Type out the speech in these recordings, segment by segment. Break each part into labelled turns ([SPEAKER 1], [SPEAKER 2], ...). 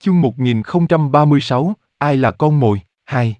[SPEAKER 1] Chương 1036, ai là con mồi? 2.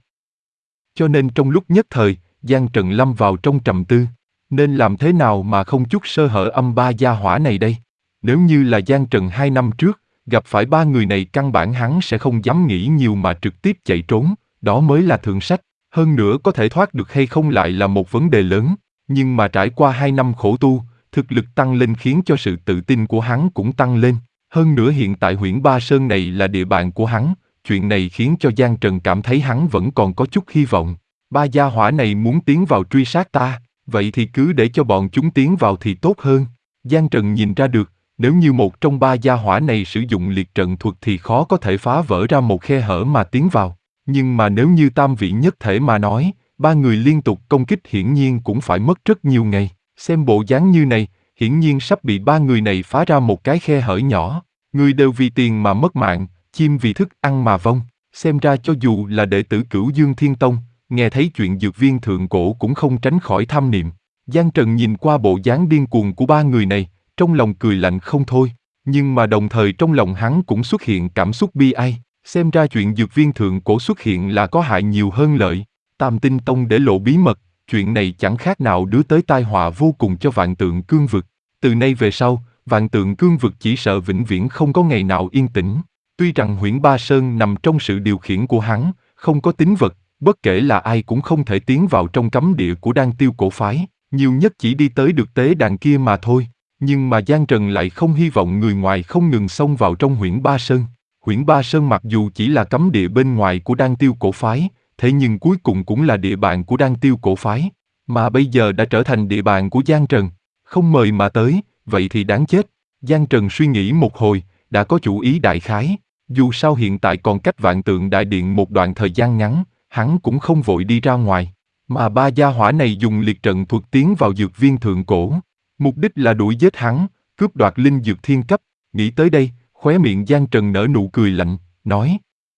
[SPEAKER 1] Cho nên trong lúc nhất thời, Giang Trần lâm vào trong trầm tư. Nên làm thế nào mà không chút sơ hở ba gia hỏa này đây? Nếu như là Giang Trần 2 năm trước, gặp phải ba người này căn bản hắn sẽ không dám nghĩ nhiều mà trực tiếp chạy trốn, đó mới là thượng sách. Hơn nữa có thể thoát được hay không lại là một vấn đề lớn. Nhưng mà trải qua 2 năm khổ tu, thực lực tăng lên khiến cho sự tự tin của hắn cũng tăng lên. Hơn nữa hiện tại Huyễn Ba Sơn này là địa bàn của hắn, chuyện này khiến cho Giang Trần cảm thấy hắn vẫn còn có chút hy vọng. Ba gia hỏa này muốn tiến vào truy sát ta, vậy thì cứ để cho bọn chúng tiến vào thì tốt hơn. Giang Trần nhìn ra được, nếu như một trong ba gia hỏa này sử dụng liệt trận thuật thì khó có thể phá vỡ ra một khe hở mà tiến vào. Nhưng mà nếu như tam vị nhất thể mà nói, ba người liên tục công kích hiển nhiên cũng phải mất rất nhiều ngày. Xem bộ dáng như này, hiển nhiên sắp bị ba người này phá ra một cái khe hở nhỏ. Người đều vì tiền mà mất mạng, chim vì thức ăn mà vong. Xem ra cho dù là đệ tử Cửu Dương Thiên Tông, nghe thấy chuyện dược viên thượng cổ cũng không tránh khỏi tham niệm. Giang Trần nhìn qua bộ dáng điên cuồng của ba người này, trong lòng cười lạnh không thôi. Nhưng mà đồng thời trong lòng hắn cũng xuất hiện cảm xúc bi ai. Xem ra chuyện dược viên thượng cổ xuất hiện là có hại nhiều hơn lợi. Tam Tinh Tông để lộ bí mật, chuyện này chẳng khác nào đưa tới tai họa vô cùng cho Vạn Tượng Cương Vực. Từ nay về sau, Vạn Tượng Cương Vực chỉ sợ vĩnh viễn không có ngày nào yên tĩnh. Tuy rằng Huyễn Ba Sơn nằm trong sự điều khiển của hắn, không có tín vật, bất kể là ai cũng không thể tiến vào trong cấm địa của Đan Tiêu cổ phái, nhiều nhất chỉ đi tới được tế đàn kia mà thôi. Nhưng mà Giang Trần lại không hy vọng người ngoài không ngừng xông vào trong Huyễn Ba Sơn. Huyễn Ba Sơn mặc dù chỉ là cấm địa bên ngoài của Đan Tiêu cổ phái, thế nhưng cuối cùng cũng là địa bàn của Đan Tiêu cổ phái, mà bây giờ đã trở thành địa bàn của Giang Trần. Không mời mà tới, vậy thì đáng chết. Giang Trần suy nghĩ một hồi, đã có chủ ý đại khái. Dù sao hiện tại còn cách Vạn Tượng Đại Điện một đoạn thời gian ngắn, hắn cũng không vội đi ra ngoài. Mà ba gia hỏa này dùng liệt trận thuật tiến vào dược viên thượng cổ. Mục đích là đuổi giết hắn, cướp đoạt linh dược thiên cấp. Nghĩ tới đây, khóe miệng Giang Trần nở nụ cười lạnh, nói: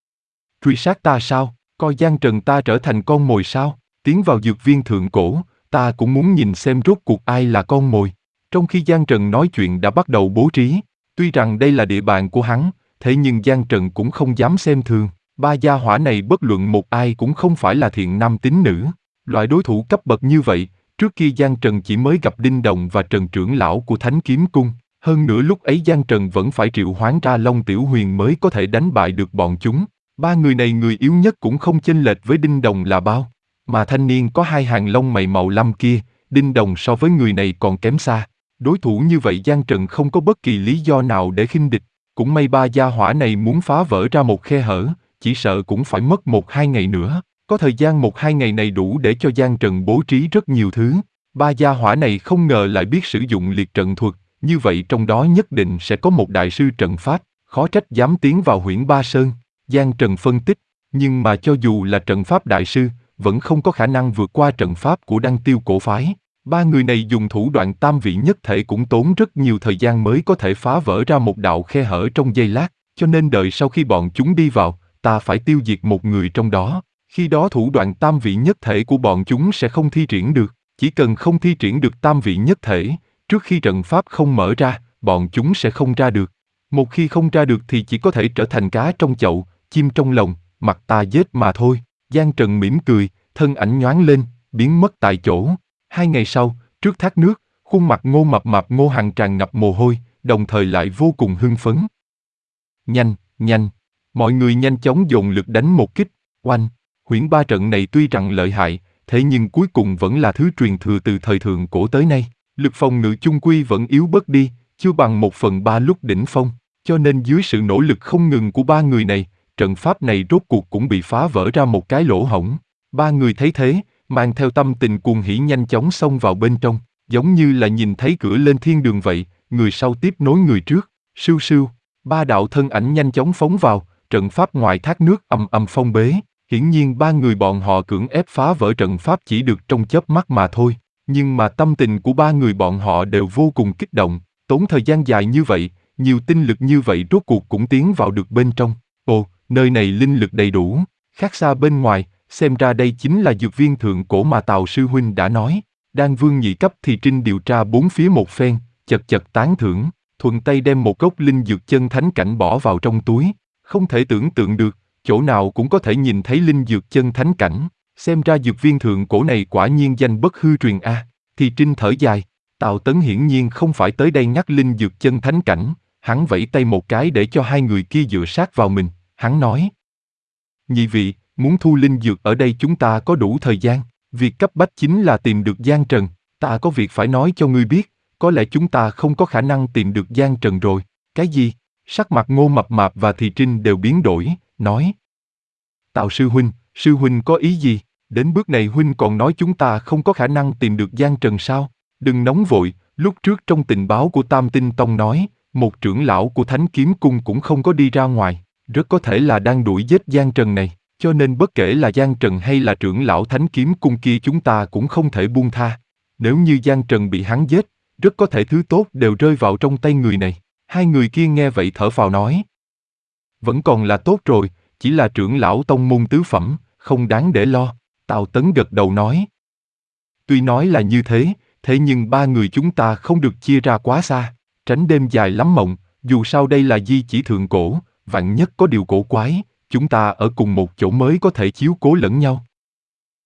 [SPEAKER 1] truy sát ta sao? Coi Giang Trần ta trở thành con mồi sao? Tiến vào dược viên thượng cổ, ta cũng muốn nhìn xem rốt cuộc ai là con mồi. Trong khi Giang Trần nói chuyện đã bắt đầu bố trí, tuy rằng đây là địa bàn của hắn, thế nhưng Giang Trần cũng không dám xem thường. Ba gia hỏa này bất luận một ai cũng không phải là thiện nam tín nữ. Loại đối thủ cấp bậc như vậy, trước kia Giang Trần chỉ mới gặp Đinh Đồng và Trần trưởng lão của Thánh Kiếm Cung. Hơn nữa lúc ấy Giang Trần vẫn phải triệu hoán ra Long Tiểu Huyền mới có thể đánh bại được bọn chúng. Ba người này người yếu nhất cũng không chênh lệch với Đinh Đồng là bao. Mà thanh niên có hai hàng lông mày màu lam kia, Đinh Đồng so với người này còn kém xa. Đối thủ như vậy Giang Trần không có bất kỳ lý do nào để khinh địch. Cũng may ba gia hỏa này muốn phá vỡ ra một khe hở, chỉ sợ cũng phải mất 1-2 ngày nữa. Có thời gian 1-2 ngày này đủ để cho Giang Trần bố trí rất nhiều thứ. Ba gia hỏa này không ngờ lại biết sử dụng liệt trận thuật, như vậy trong đó nhất định sẽ có một đại sư trận pháp, khó trách dám tiến vào Huyễn Ba Sơn. Giang Trần phân tích, nhưng mà cho dù là trận pháp đại sư, vẫn không có khả năng vượt qua trận pháp của Đan Tiêu cổ phái. Ba người này dùng thủ đoạn tam vị nhất thể cũng tốn rất nhiều thời gian mới có thể phá vỡ ra một đạo khe hở trong giây lát, cho nên đợi sau khi bọn chúng đi vào, ta phải tiêu diệt một người trong đó. Khi đó thủ đoạn tam vị nhất thể của bọn chúng sẽ không thi triển được, chỉ cần không thi triển được tam vị nhất thể, trước khi trận pháp không mở ra, bọn chúng sẽ không ra được. Một khi không ra được thì chỉ có thể trở thành cá trong chậu, chim trong lồng, mặc ta giết mà thôi. Giang Trần mỉm cười, thân ảnh nhoáng lên, biến mất tại chỗ. 2 ngày sau, trước thác nước, khuôn mặt Ngô mập mạp Ngô Hằng tràn ngập mồ hôi, đồng thời lại vô cùng hưng phấn. Nhanh, nhanh! Mọi người nhanh chóng dồn lực đánh một kích, oanh! Huyễn Ba trận này tuy rằng lợi hại, thế nhưng cuối cùng vẫn là thứ truyền thừa từ thời thượng cổ tới nay. Lực phòng ngự chung quy vẫn yếu bớt đi, chưa bằng 1/3 lúc đỉnh phong, cho nên dưới sự nỗ lực không ngừng của ba người này, trận pháp này rốt cuộc cũng bị phá vỡ ra một cái lỗ hổng. Ba người thấy thế, mang theo tâm tình cuồng hỉ nhanh chóng xông vào bên trong, giống như là nhìn thấy cửa lên thiên đường vậy, người sau tiếp nối người trước, sưu sưu, ba đạo thân ảnh nhanh chóng phóng vào, trận pháp ngoài thác nước ầm ầm phong bế. Hiển nhiên ba người bọn họ cưỡng ép phá vỡ trận pháp chỉ được trong chớp mắt mà thôi, nhưng mà tâm tình của ba người bọn họ đều vô cùng kích động, tốn thời gian dài như vậy, nhiều tinh lực như vậy rốt cuộc cũng tiến vào được bên trong. Ồ, nơi này linh lực đầy đủ, khác xa bên ngoài, xem ra đây chính là dược viên thượng cổ mà Tào sư huynh đã nói. Đan Vương nhị cấp thì Trinh điều tra bốn phía một phen, chật chật tán thưởng, thuận tay đem một gốc linh dược chân thánh cảnh bỏ vào trong túi. Không thể tưởng tượng được, chỗ nào cũng có thể nhìn thấy linh dược chân thánh cảnh. Xem ra dược viên thượng cổ này quả nhiên danh bất hư truyền a. Thì Trinh thở dài. Tào Tấn hiển nhiên không phải tới đây nhắc linh dược chân thánh cảnh, hắn vẫy tay một cái để cho hai người kia dựa sát vào mình, hắn nói. Nhị vị, muốn thu linh dược ở đây chúng ta có đủ thời gian, việc cấp bách chính là tìm được Giang Trần, ta có việc phải nói cho ngươi biết, có lẽ chúng ta không có khả năng tìm được Giang Trần rồi. Cái gì? Sắc mặt Ngô Mập Mạp và Thì Trinh đều biến đổi, nói. Tào sư huynh có ý gì? Đến bước này huynh còn nói chúng ta không có khả năng tìm được Giang Trần sao? Đừng nóng vội, lúc trước trong tình báo của Tam Tinh Tông nói, một trưởng lão của Thánh Kiếm Cung cũng không có đi ra ngoài, rất có thể là đang đuổi giết Giang Trần này, cho nên bất kể là Giang Trần hay là trưởng lão Thánh Kiếm Cung kia chúng ta cũng không thể buông tha. Nếu như Giang Trần bị hắn giết, rất có thể thứ tốt đều rơi vào trong tay người này. Hai người kia nghe vậy thở phào nói. Vẫn còn là tốt rồi, chỉ là trưởng lão tông môn tứ phẩm, không đáng để lo. Tào Tấn gật đầu nói. Tuy nói là như thế, thế nhưng ba người chúng ta không được chia ra quá xa, tránh đêm dài lắm mộng, dù sao đây là di chỉ thượng cổ, vạn nhất có điều cổ quái, chúng ta ở cùng một chỗ mới có thể chiếu cố lẫn nhau.